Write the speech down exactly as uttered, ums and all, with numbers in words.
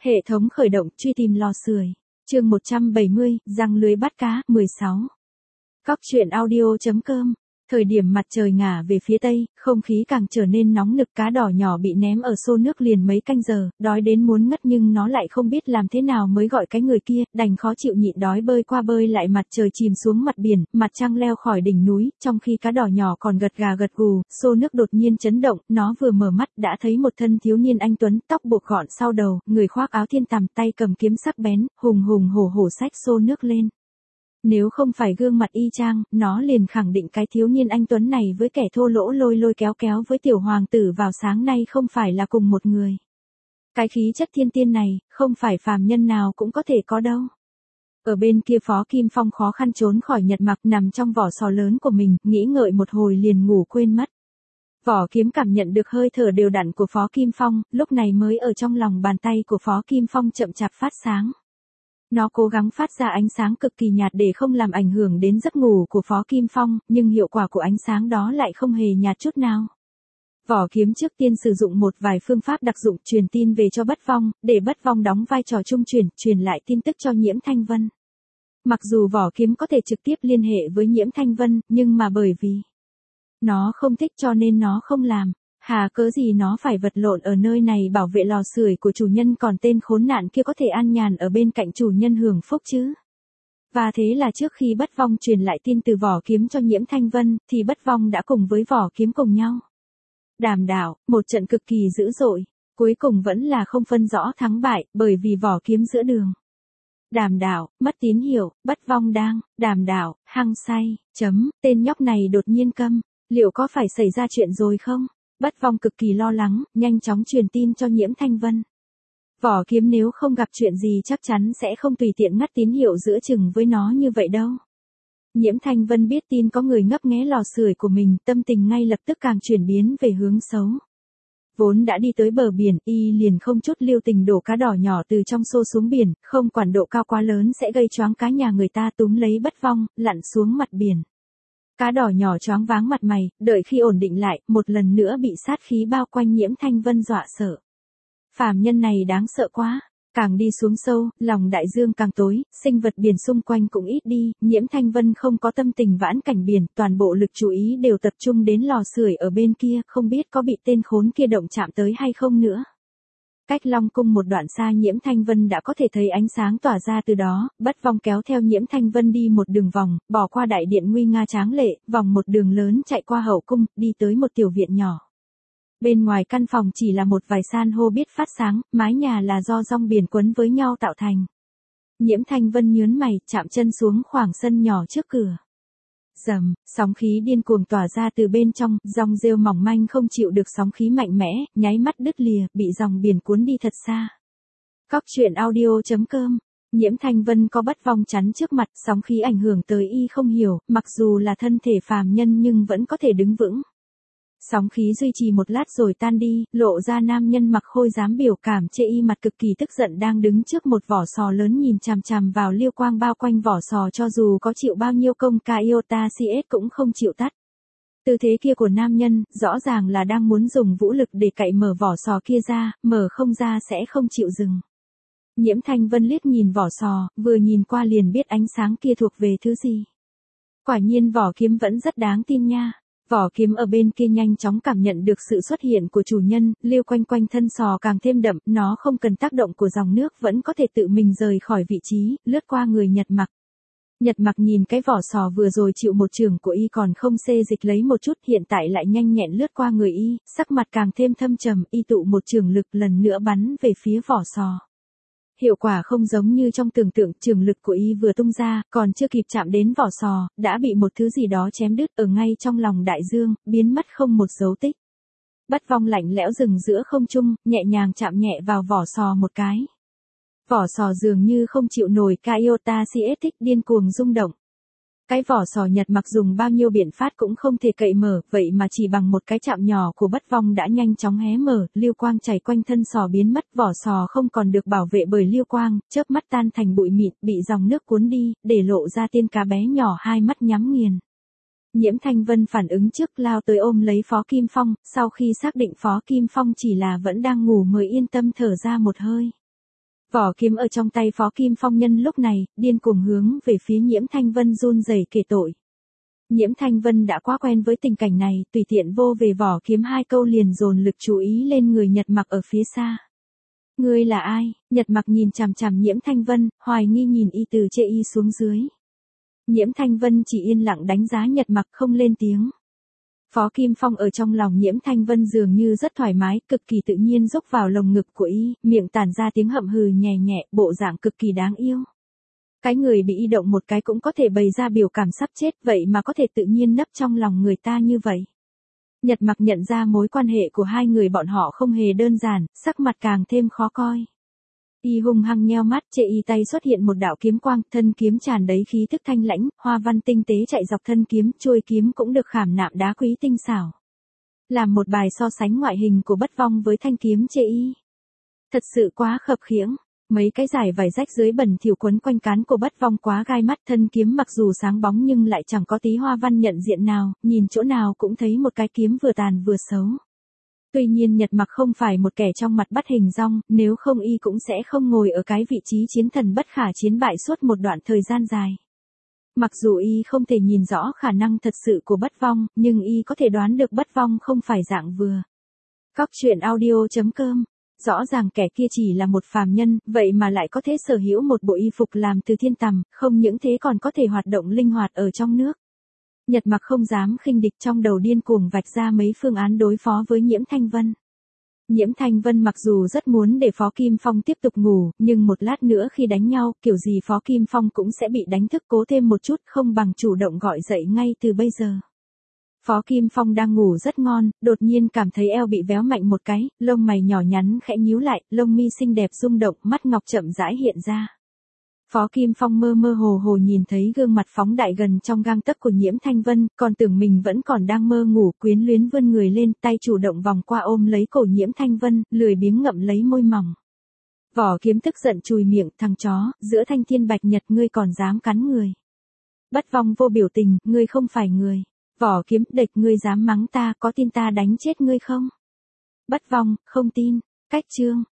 Hệ thống khởi động truy tìm lò sưởi. Chương một trăm bảy mươi, răng lưới bắt cá, mười sáu. Cóc truyện audio.com. Thời điểm mặt trời ngả về phía tây, không khí càng trở nên nóng nực, cá đỏ nhỏ bị ném ở xô nước liền mấy canh giờ, đói đến muốn ngất nhưng nó lại không biết làm thế nào mới gọi cái người kia, đành khó chịu nhịn đói bơi qua bơi lại. Mặt trời chìm xuống mặt biển, mặt trăng leo khỏi đỉnh núi, trong khi cá đỏ nhỏ còn gật gà gật gù, xô nước đột nhiên chấn động, nó vừa mở mắt đã thấy một thân thiếu niên anh tuấn, tóc buộc gọn sau đầu, người khoác áo thiên tằm, tay cầm kiếm sắc bén, hùng hùng hổ hổ xách xô nước lên. Nếu không phải gương mặt y chang, nó liền khẳng định cái thiếu niên anh tuấn này với kẻ thô lỗ lôi lôi kéo kéo với tiểu hoàng tử vào sáng nay không phải là cùng một người. Cái khí chất thiên tiên này, không phải phàm nhân nào cũng có thể có đâu. Ở bên kia Phó Kim Phong khó khăn trốn khỏi Nhật Mặc, nằm trong vỏ sò lớn của mình, nghĩ ngợi một hồi liền ngủ quên mất. Vỏ kiếm cảm nhận được hơi thở đều đặn của Phó Kim Phong, lúc này mới ở trong lòng bàn tay của Phó Kim Phong chậm chạp phát sáng. Nó cố gắng phát ra ánh sáng cực kỳ nhạt để không làm ảnh hưởng đến giấc ngủ của Phó Kim Phong, nhưng hiệu quả của ánh sáng đó lại không hề nhạt chút nào. Vỏ kiếm trước tiên sử dụng một vài phương pháp đặc dụng truyền tin về cho Bất Vong, để Bất Vong đóng vai trò trung truyền, truyền lại tin tức cho Nhiễm Thanh Vân. Mặc dù vỏ kiếm có thể trực tiếp liên hệ với Nhiễm Thanh Vân, nhưng mà bởi vì nó không thích cho nên nó không làm. Hà cớ gì nó phải vật lộn ở nơi này bảo vệ lò sưởi của chủ nhân, còn tên khốn nạn kia có thể an nhàn ở bên cạnh chủ nhân hưởng phúc chứ. Và thế là trước khi Bất Vong truyền lại tin từ vỏ kiếm cho Nhiễm Thanh Vân, thì Bất Vong đã cùng với vỏ kiếm cùng nhau đàm đạo, một trận cực kỳ dữ dội, cuối cùng vẫn là không phân rõ thắng bại, bởi vì vỏ kiếm giữa đường đàm đạo, mất tín hiệu, Bất Vong đang đàm đạo, hăng say, chấm, tên nhóc này đột nhiên câm, liệu có phải xảy ra chuyện rồi không? Bất Vong cực kỳ lo lắng, nhanh chóng truyền tin cho Nhiễm Thanh Vân. Vỏ kiếm nếu không gặp chuyện gì chắc chắn sẽ không tùy tiện ngắt tín hiệu giữa chừng với nó như vậy đâu. Nhiễm Thanh Vân biết tin có người ngấp nghé lò sưởi của mình, tâm tình ngay lập tức càng chuyển biến về hướng xấu. Vốn đã đi tới bờ biển, y liền không chút lưu tình đổ cá đỏ nhỏ từ trong xô xuống biển, không quản độ cao quá lớn sẽ gây choáng cá nhà người ta, túm lấy Bất Vong, lặn xuống mặt biển. Cá đỏ nhỏ choáng váng mặt mày, đợi khi ổn định lại, một lần nữa bị sát khí bao quanh Nhiễm Thanh Vân dọa sợ. Phàm nhân này đáng sợ quá, càng đi xuống sâu, lòng đại dương càng tối, sinh vật biển xung quanh cũng ít đi, Nhiễm Thanh Vân không có tâm tình vãn cảnh biển, toàn bộ lực chú ý đều tập trung đến lò sưởi ở bên kia, không biết có bị tên khốn kia động chạm tới hay không nữa. Cách Long Cung một đoạn xa Nhiễm Thanh Vân đã có thể thấy ánh sáng tỏa ra từ đó, Bất Vong kéo theo Nhiễm Thanh Vân đi một đường vòng, bỏ qua đại điện nguy nga tráng lệ, vòng một đường lớn chạy qua hậu cung, đi tới một tiểu viện nhỏ. Bên ngoài căn phòng chỉ là một vài san hô biết phát sáng, mái nhà là do rong biển quấn với nhau tạo thành. Nhiễm Thanh Vân nhớn mày, chạm chân xuống khoảng sân nhỏ trước cửa. Rầm, sóng khí điên cuồng tỏa ra từ bên trong, dòng rêu mỏng manh không chịu được sóng khí mạnh mẽ, nháy mắt đứt lìa, bị dòng biển cuốn đi thật xa. Cóc truyện audio.com. Nhiễm Thanh Vân có Bất Vong chắn trước mặt, sóng khí ảnh hưởng tới y không hiểu, mặc dù là thân thể phàm nhân nhưng vẫn có thể đứng vững. Sóng khí duy trì một lát rồi tan đi, lộ ra nam nhân mặc khôi giám biểu cảm chê y mặt cực kỳ tức giận đang đứng trước một vỏ sò lớn nhìn chằm chằm vào liêu quang bao quanh vỏ sò, cho dù có chịu bao nhiêu công ca iota cs cũng không chịu tắt. Tư thế kia của nam nhân, rõ ràng là đang muốn dùng vũ lực để cậy mở vỏ sò kia ra, mở không ra sẽ không chịu dừng. Nhiễm Thanh Vân liếc nhìn vỏ sò, vừa nhìn qua liền biết ánh sáng kia thuộc về thứ gì. Quả nhiên vỏ kiếm vẫn rất đáng tin nha. Vỏ kiếm ở bên kia nhanh chóng cảm nhận được sự xuất hiện của chủ nhân, liêu quanh quanh thân sò càng thêm đậm, nó không cần tác động của dòng nước vẫn có thể tự mình rời khỏi vị trí, lướt qua người Nhật Mặc. Nhật Mặc nhìn cái vỏ sò vừa rồi chịu một chưởng của y còn không xê dịch lấy một chút, hiện tại lại nhanh nhẹn lướt qua người y, sắc mặt càng thêm thâm trầm, y tụ một chưởng lực lần nữa bắn về phía vỏ sò. Hiệu quả không giống như trong tưởng tượng, chưởng lực của y vừa tung ra, còn chưa kịp chạm đến vỏ sò, đã bị một thứ gì đó chém đứt ở ngay trong lòng đại dương, biến mất không một dấu tích. Bất Vong lạnh lẽo dừng giữa không trung, nhẹ nhàng chạm nhẹ vào vỏ sò một cái. Vỏ sò dường như không chịu nổi cái iota cs thích điên cuồng rung động. Cái vỏ sò Nhật Mặc dùng bao nhiêu biện pháp cũng không thể cậy mở, vậy mà chỉ bằng một cái chạm nhỏ của Bất Vong đã nhanh chóng hé mở, liêu quang chảy quanh thân sò biến mất, vỏ sò không còn được bảo vệ bởi liêu quang, chớp mắt tan thành bụi mịn, bị dòng nước cuốn đi, để lộ ra tiên cá bé nhỏ hai mắt nhắm nghiền. Nhiễm Thanh Vân phản ứng trước lao tới ôm lấy Phó Kim Phong, sau khi xác định Phó Kim Phong chỉ là vẫn đang ngủ mới yên tâm thở ra một hơi. Vỏ kiếm ở trong tay Phó Kim Phong nhân lúc này, điên cuồng hướng về phía Nhiễm Thanh Vân run rẩy kể tội. Nhiễm Thanh Vân đã quá quen với tình cảnh này, tùy tiện vô về vỏ kiếm hai câu liền dồn lực chú ý lên người Nhật Mặc ở phía xa. Ngươi là ai? Nhật Mặc nhìn chằm chằm Nhiễm Thanh Vân, hoài nghi nhìn y từ chê y xuống dưới. Nhiễm Thanh Vân chỉ yên lặng đánh giá Nhật Mặc không lên tiếng. Phó Kim Phong ở trong lòng Nhiễm Thanh Vân dường như rất thoải mái, cực kỳ tự nhiên rúc vào lồng ngực của y, miệng tản ra tiếng hậm hừ nhẹ nhẹ, bộ dạng cực kỳ đáng yêu. Cái người bị y động một cái cũng có thể bày ra biểu cảm sắp chết, vậy mà có thể tự nhiên nấp trong lòng người ta như vậy. Nhật Mặc nhận ra mối quan hệ của hai người bọn họ không hề đơn giản, sắc mặt càng thêm khó coi. Y hung hăng nheo mắt, chê y tay xuất hiện một đạo kiếm quang, thân kiếm tràn đầy khí thức thanh lãnh, hoa văn tinh tế chạy dọc thân kiếm, chuôi kiếm cũng được khảm nạm đá quý tinh xảo. Làm một bài so sánh ngoại hình của Bất Vong với thanh kiếm chê y. Thật sự quá khập khiễng. Mấy cái giải vải rách dưới bẩn thỉu quấn quanh cán của Bất Vong quá gai mắt, thân kiếm mặc dù sáng bóng nhưng lại chẳng có tí hoa văn nhận diện nào, nhìn chỗ nào cũng thấy một cái kiếm vừa tàn vừa xấu. Tuy nhiên Nhật Mặc không phải một kẻ trong mặt bắt hình dong, nếu không y cũng sẽ không ngồi ở cái vị trí chiến thần bất khả chiến bại suốt một đoạn thời gian dài. Mặc dù y không thể nhìn rõ khả năng thật sự của Bất Vong, nhưng y có thể đoán được Bất Vong không phải dạng vừa. Cóc truyện audio chấm com. Rõ ràng kẻ kia chỉ là một phàm nhân, vậy mà lại có thể sở hữu một bộ y phục làm từ thiên tằm, không những thế còn có thể hoạt động linh hoạt ở trong nước. Nhật Mặc không dám khinh địch, trong đầu điên cuồng vạch ra mấy phương án đối phó với Nhiễm Thanh Vân. Nhiễm Thanh Vân mặc dù rất muốn để Phó Kim Phong tiếp tục ngủ, nhưng một lát nữa khi đánh nhau, kiểu gì Phó Kim Phong cũng sẽ bị đánh thức, cố thêm một chút, không bằng chủ động gọi dậy ngay từ bây giờ. Phó Kim Phong đang ngủ rất ngon, đột nhiên cảm thấy eo bị véo mạnh một cái, lông mày nhỏ nhắn khẽ nhíu lại, lông mi xinh đẹp rung động, mắt ngọc chậm rãi hiện ra. Phó Kim Phong mơ mơ hồ hồ nhìn thấy gương mặt phóng đại gần trong gang tấc của Nhiễm Thanh Vân, còn tưởng mình vẫn còn đang mơ ngủ, quyến luyến vươn người lên, tay chủ động vòng qua ôm lấy cổ Nhiễm Thanh Vân, lười biếng ngậm lấy môi mỏng. Vỏ kiếm tức giận chùi miệng, thằng chó, giữa thanh thiên bạch nhật ngươi còn dám cắn người. Bất Vong vô biểu tình, ngươi không phải người. Vỏ kiếm, địch, ngươi dám mắng ta, có tin ta đánh chết ngươi không? Bất Vong, không tin. Cách chương.